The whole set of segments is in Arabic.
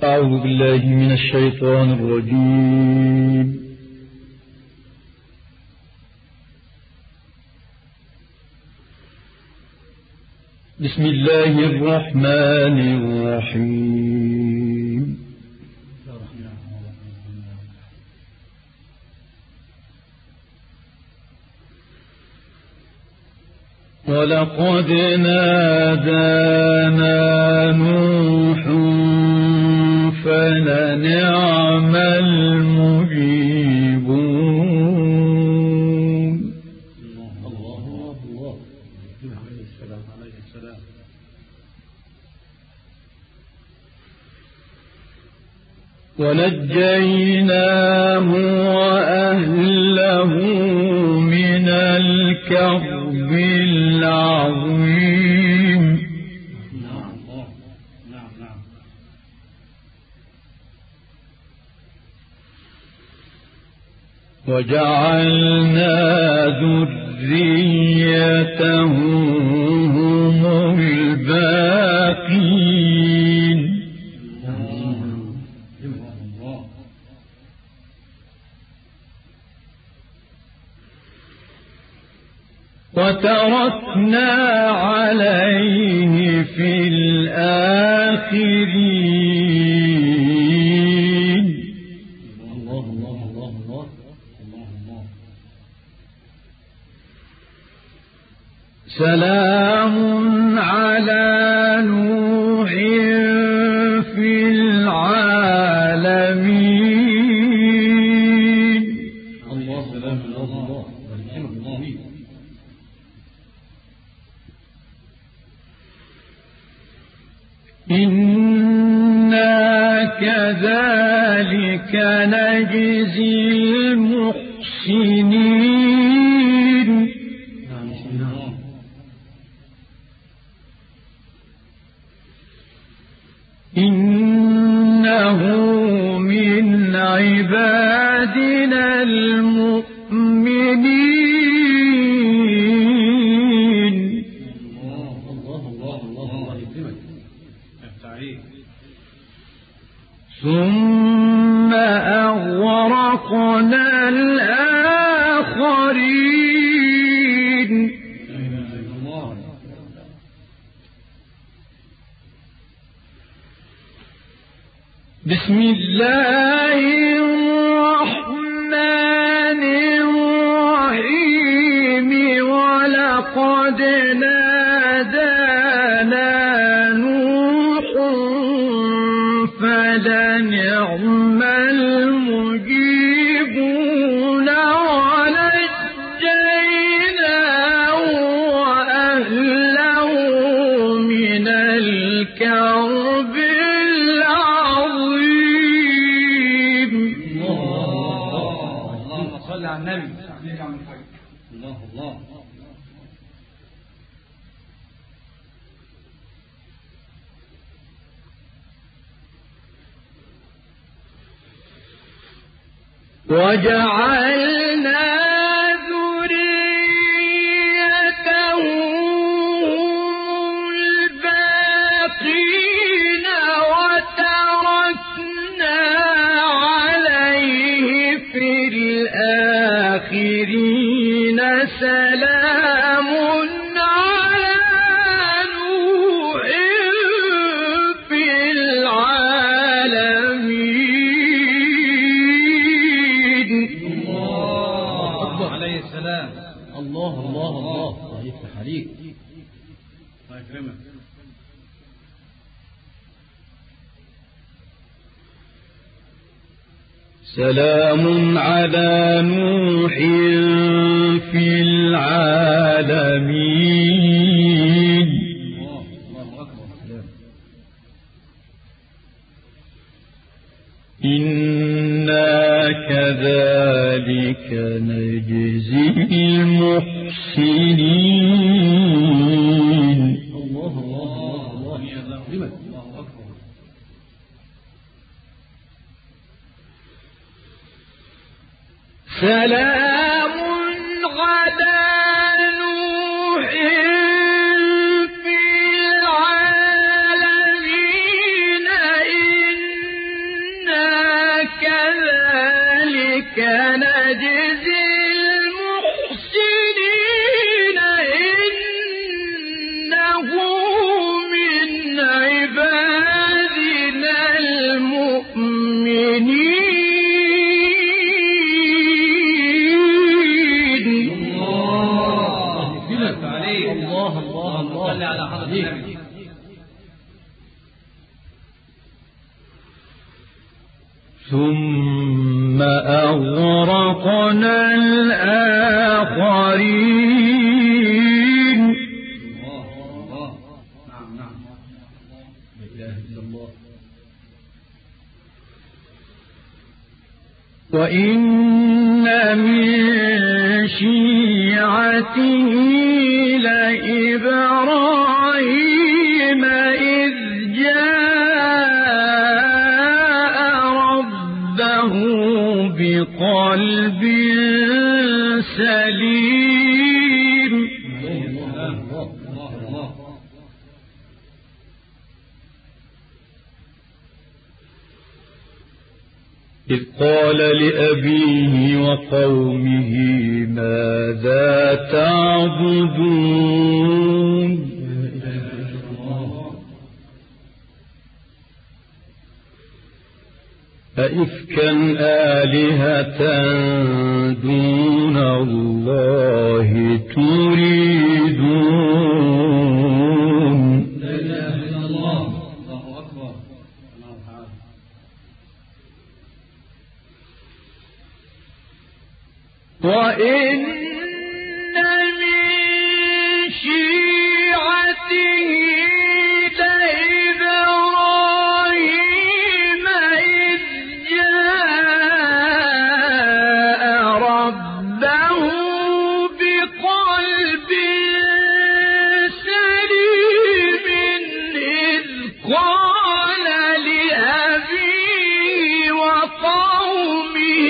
أعوذ بالله من الشيطان الرجيم. بسم الله الرحمن الرحيم. ولقد نادانا نوح فلنعم المجيبون. الله ونجيناه وأهله من الكرب العظيم. وجعلنا ذريته هم الباقين. وتركنا عليه في الآخرين. سلام على نوح في العالمين. إنا كذلك نجزي المحسنين. إنه من عبادنا المؤمنين. ثم أغرقنا الآخرين. بسم الله الرحمن الرحيم. ولقد نادانا نوح فلنعم المجيبون. ونجيناه وأهله من الكرب العظيم. اللهم صل على النبي. الله. وجعلنا ذريته هم الباقين. وتركنا عليه في الآخرين. سلام على نوح في العالمين. عليه السلام. الله يفتح عليك. الله يكرمك. سلام على نوح في العالمين. الله أكبر. إنا كذلك نجزي المحسنين. الله يكرمك. الله أكبر. سلام على نوح في العالمين. ثم أغرقنا الآخرين. وإن من شيعته لإبراهيم إذ جاء ربه بقلب سليم. إذ قال لأبيه وقومه ماذا تعبدون أئفكا آلهة دون الله تريدون. لا إله إلا الله. الله أكبر. وإن من شيعته لإبراهيم إذ جاء ربه بقلب سليم إذ قال لأبيه وقومه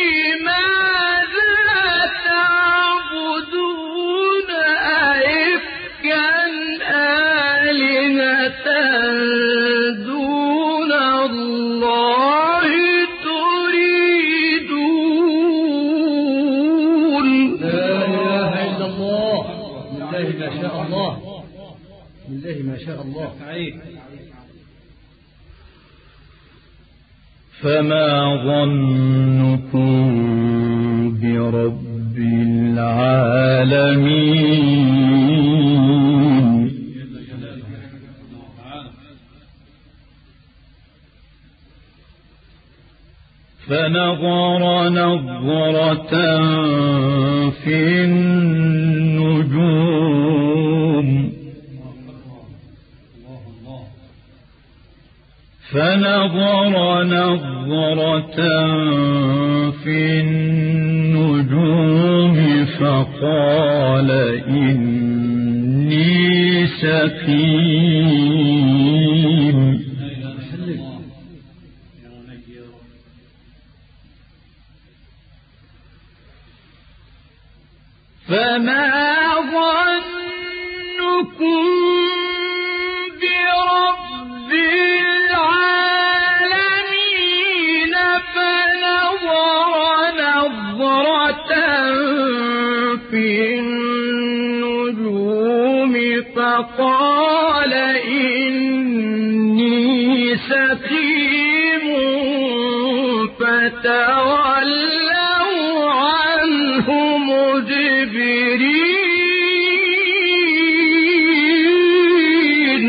دون الله تريدون. لا إله إلا الله. لله ما شاء الله. لله ما شاء الله. فما ظنكم برب العالمين. فنظر نظرة في النجوم فقال إني سقيم. فما ظنكم برب العالمين. فنظر نظرة في النجوم فقال إني سقيم فتولوا عنه مدبرين.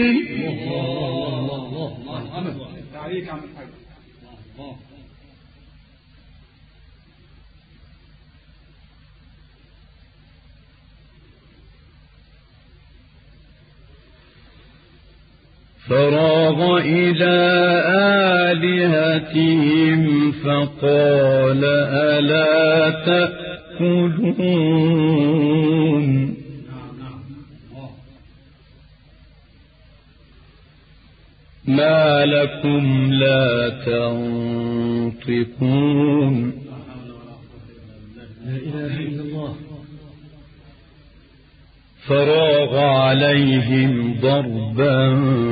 فراغ إلى آلهتهم فقال ألا تأكلون. ما لكم لا تنطقون. لا إله إلا الله. فراغ عليهم ضربا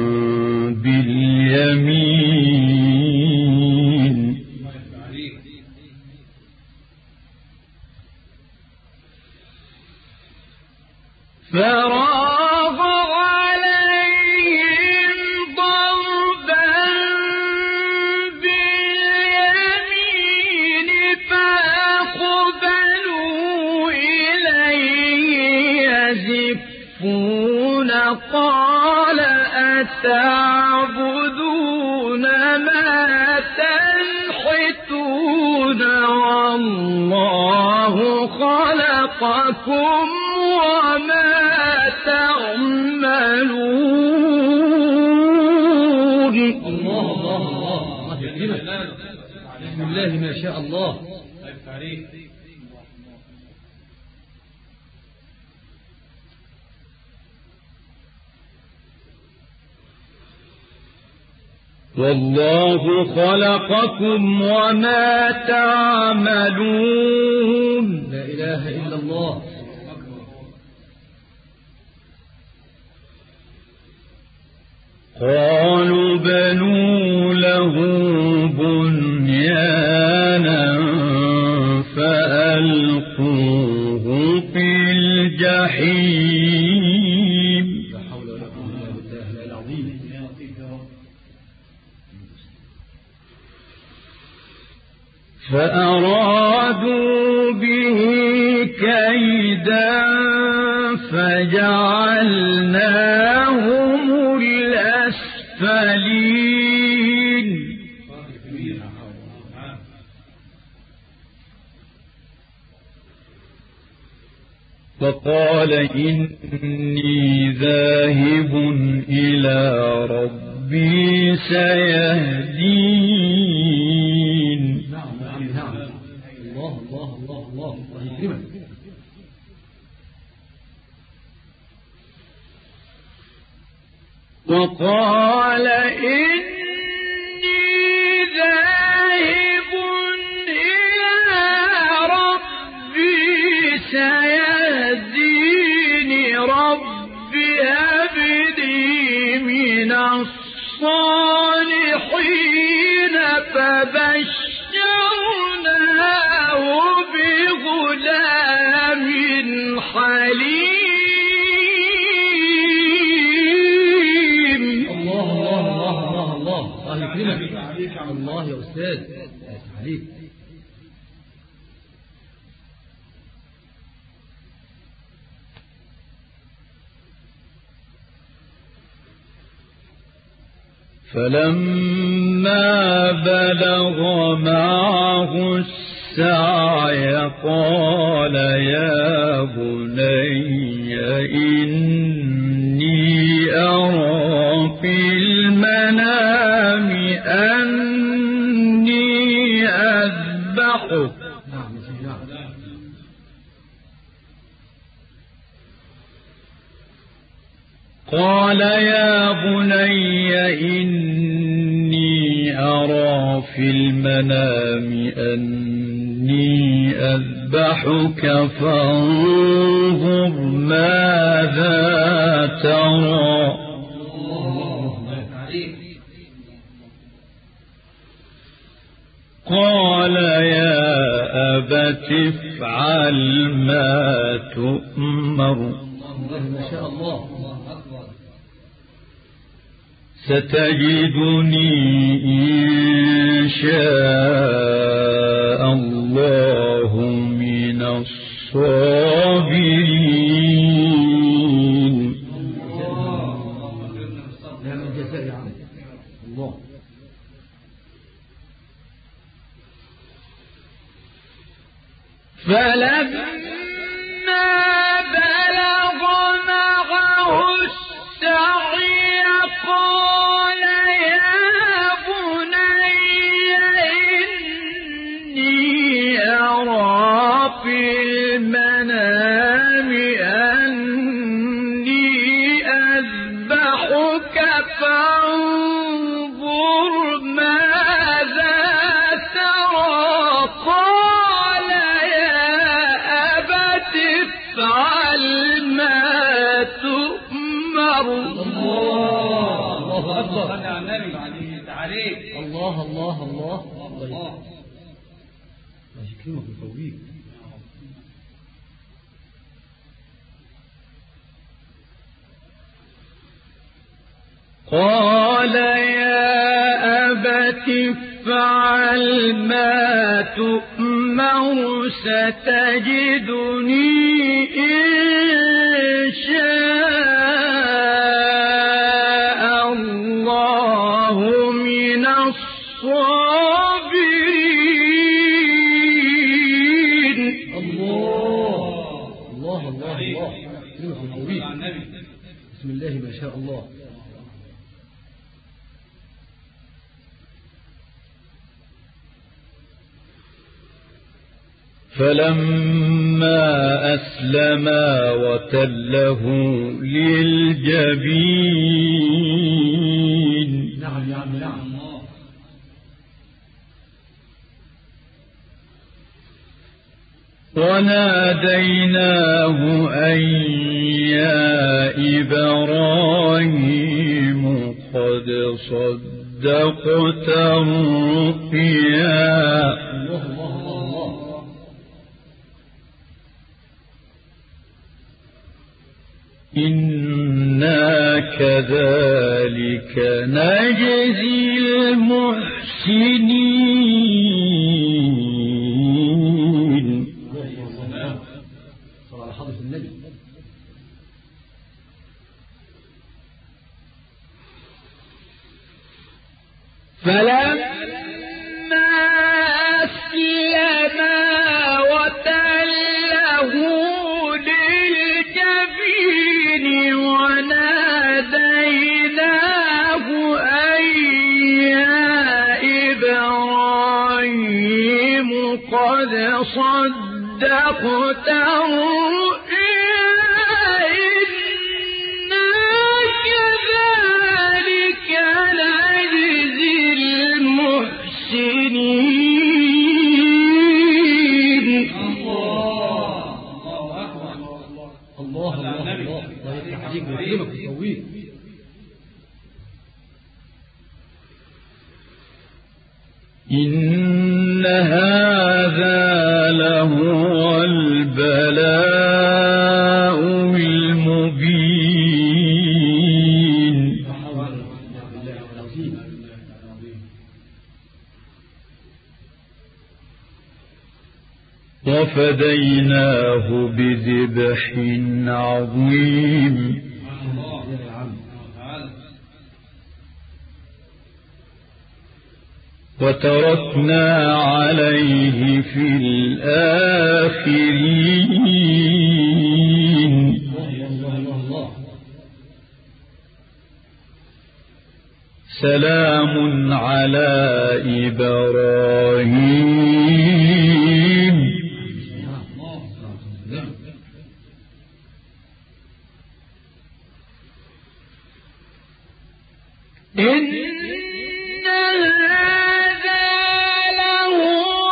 باليمين فراغ عليهم ضربا باليمين فأقبلوا إليه يزفون قال أتعبدون ما تنحتون تنحتون والله خلقكم وما تعملون. الله الله الله بسم الله ما شاء الله. والله خلقكم وما تعملون. لا إله إلا الله. قالوا بنوا له بنيانا فألقوه في الجحيم. لا حول ولا قوة إلا بالله العظيم. فأرادوا به كيدا فجعلناهم الأسفلين. فقال إني ذاهب إلى ربي سيهدين. الله الله الله الله يكرمك. وقال إني ذاهب إلى ربي سيهدين. رب هب لي من الصالحين. فبشرناه بغلام حليم. الله الله الله الله الله يكرمك. الله يا أستاذ عليك. فلما بلغ معه السعي قال يا بني إني أرى في المنام أني أذبحك. قال يا بني إني أرى في المنام أني أذبحك فانظر ماذا ترى. قال يا أبت افعل ما تؤمر. ما شاء الله. ستجدني إن شاء الله من الصابرين. نعم الجزاء يا عم الله. فلما بلغ معه السعي قال يا بني إني أرى في المنام أني أذبحك فانظر ماذا ترى. قال يا أبت افعل ما تؤمر. الله أكبر. الله الله الله الله الله يكرمك ويقويك. قال يا أبت افعل ما تؤمر ستجدني إن شاء الله من الصابرين. شاء الله. فلما أسلما وتله للجبين. نعم نعم نعم. وناديناه أن يا إبراهيم قد صدقت الرؤيا. إنا كذلك نجزي المحسنين. صلى على حضرة النبي. فلما أسلما وتله للجبين وناديناه أن يا إبراهيم قد صدقت الرؤيا إنا كذلك نجزي المحسنين. الله يفتح عليك ويكرمك ويقويك. إن هذا لهو البلاء المبين. وفديناه بذبح عظيم. وتركنا عليه في الآخرين. سلام على إبراهيم. إن هذا لهو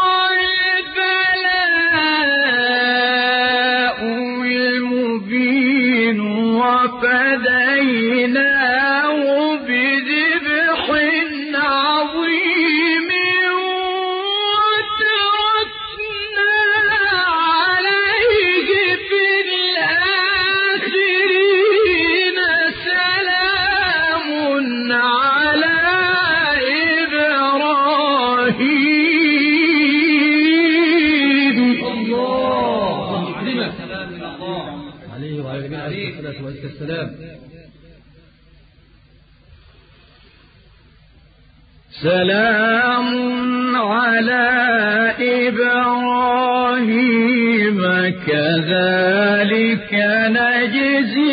البلاء المبين. وفديناه بذبح عظيم. وتركنا عليه في الآخرين. سلام على إبراهيم. الله يكرمك. عليه وعلى جميع الصلاة والسلام. سلام على إبراهيم كذلك نجزي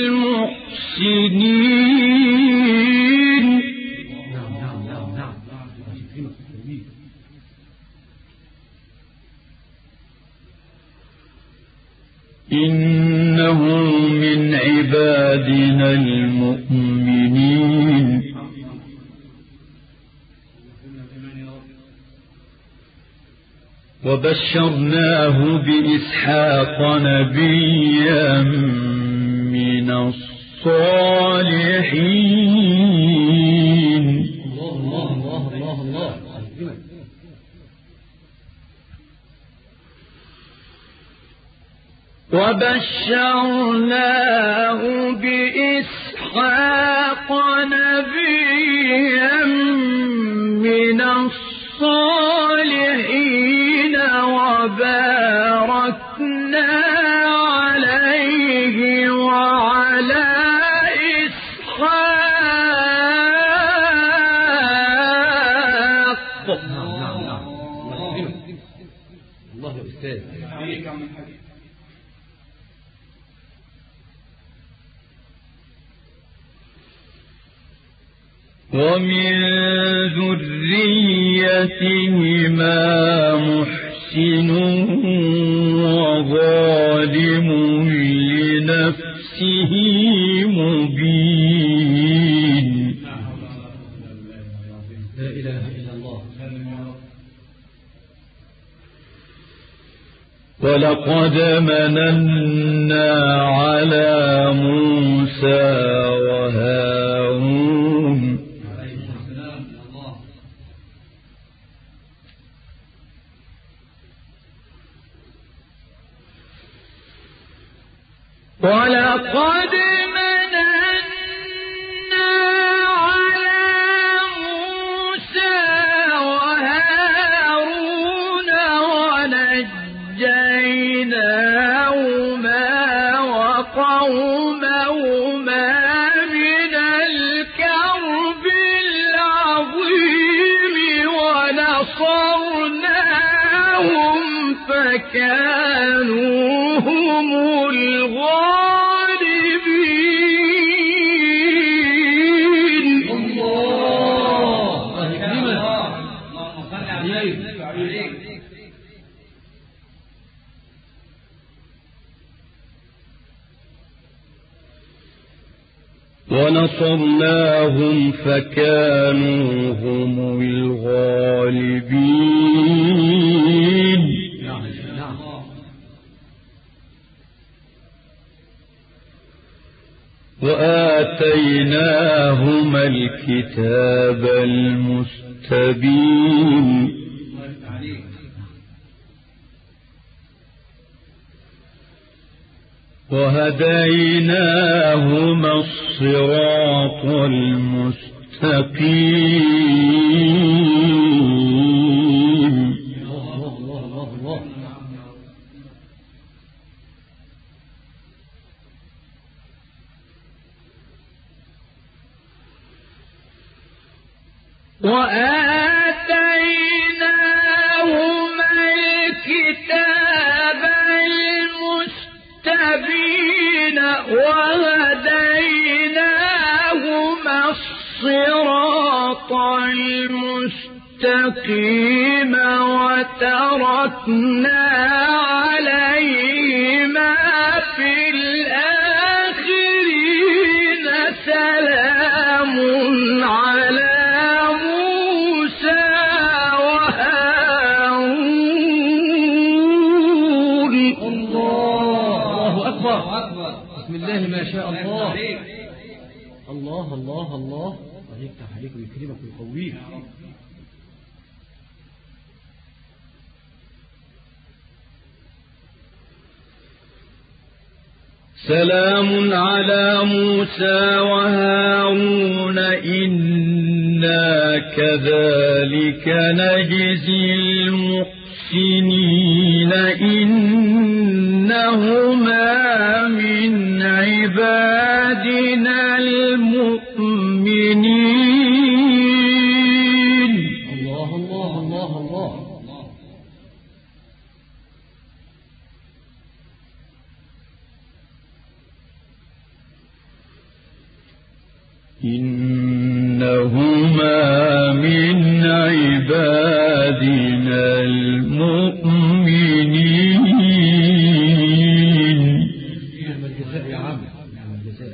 المحسنين. إنه من عبادنا المؤمنين. وبشرناه بإسحاق نبيا من الصالحين. الله. وبشرناه بإسحاق نبيا من الصالحين. وباركنا عليه وعلى إسحاق. الله يا أستاذ. ومن ذريتهما محسن وظالم لنفسه مبين. لا إله إلا الله. ولقد مننا على موسى وهارون ولقد مننا على موسى وهارون ونجيناهما وقومهما من الكرب العظيم ونصرناهم فكانوا هم الغالبين. الله عليك. ونصرناهم فكانوا هم الغالبين. وآتيناهما الكتاب المستبين وهديناهما الصراط المستقيم. وآتيناهما الكتاب المستبين وهديناهما الصراط المستقيم وتركنا عليهما في الآخرين سلام على بسم الله ما شاء الله. الله الله الله. يفتح عليك ويكرمك ويقويك. سلام على موسى وهارون إنا كذلك نجزي المحسنين إنهما من عبادنا المؤمنين. الله الله الله الله. إنهما من عبادنا المؤمنين. نعم الجزاء يا عم. نعم الجزاء.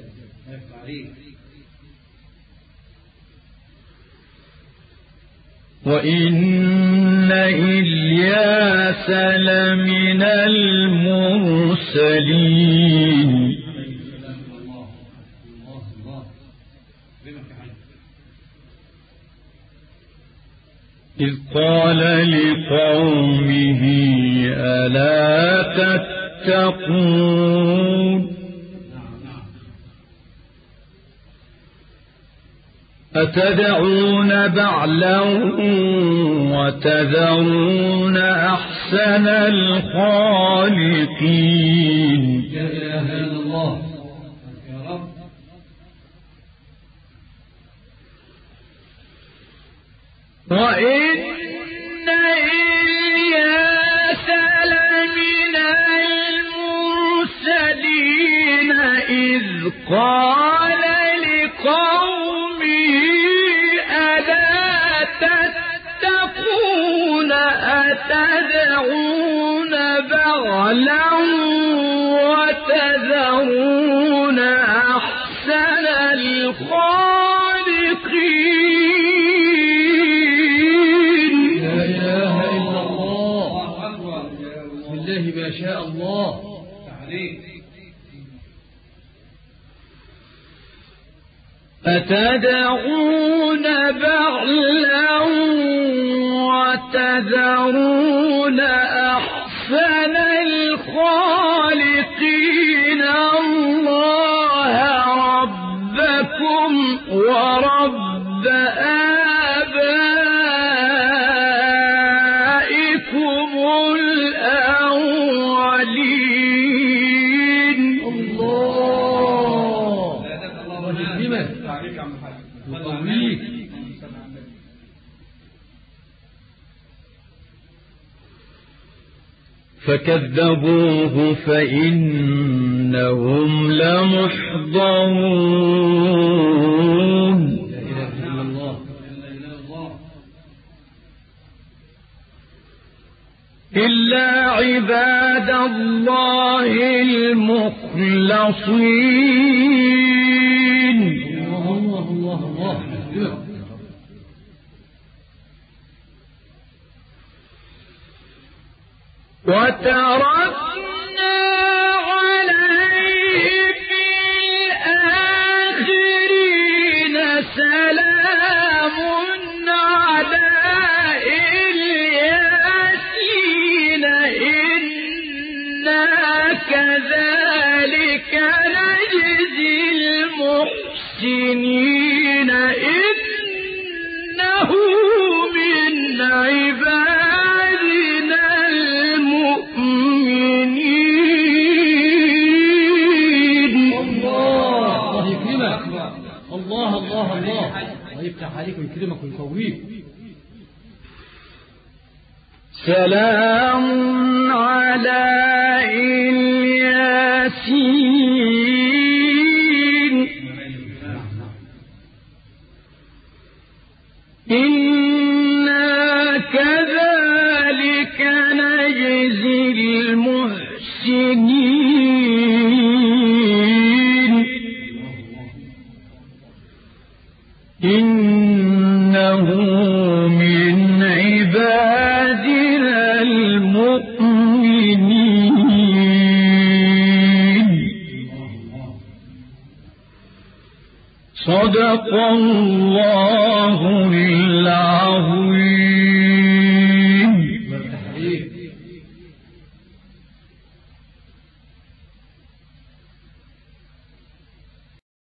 وإن إلياس لمن المرسلين إذ قال لقومه ألا تتقون أتدعون بعلا وتذرون أحسن الخالقين. لا إله إلا الله يا رب. وإن إلياس لمن المرسلين إذ قال لقومه أتدعون بعلا وتذرون أحسن الخالقين. لا إله إلا الله. بسم الله ما شاء الله. أتدعون بعلا وتذرون أحسن الخالقين الله ربكم ورب آبائكم الأولين. الله يكرمك ويقويك. فكذبوه فإنهم لمحضرون. لا إله إلا الله. إلا عباد الله المخلصين. الله الله الله. وتركنا عليه في الآخرين سلام على الياسين إنا كذلك نجزي المحسنين إنه من عبادنا المؤمنين. الله يكرمك. الله الله الله. ويفتح عليك ويكرمك ويقويك. سلام على الياسين إنا كذلك نجزي المحسنين إنه من عبادنا المؤمنين. صدق الله العظيم.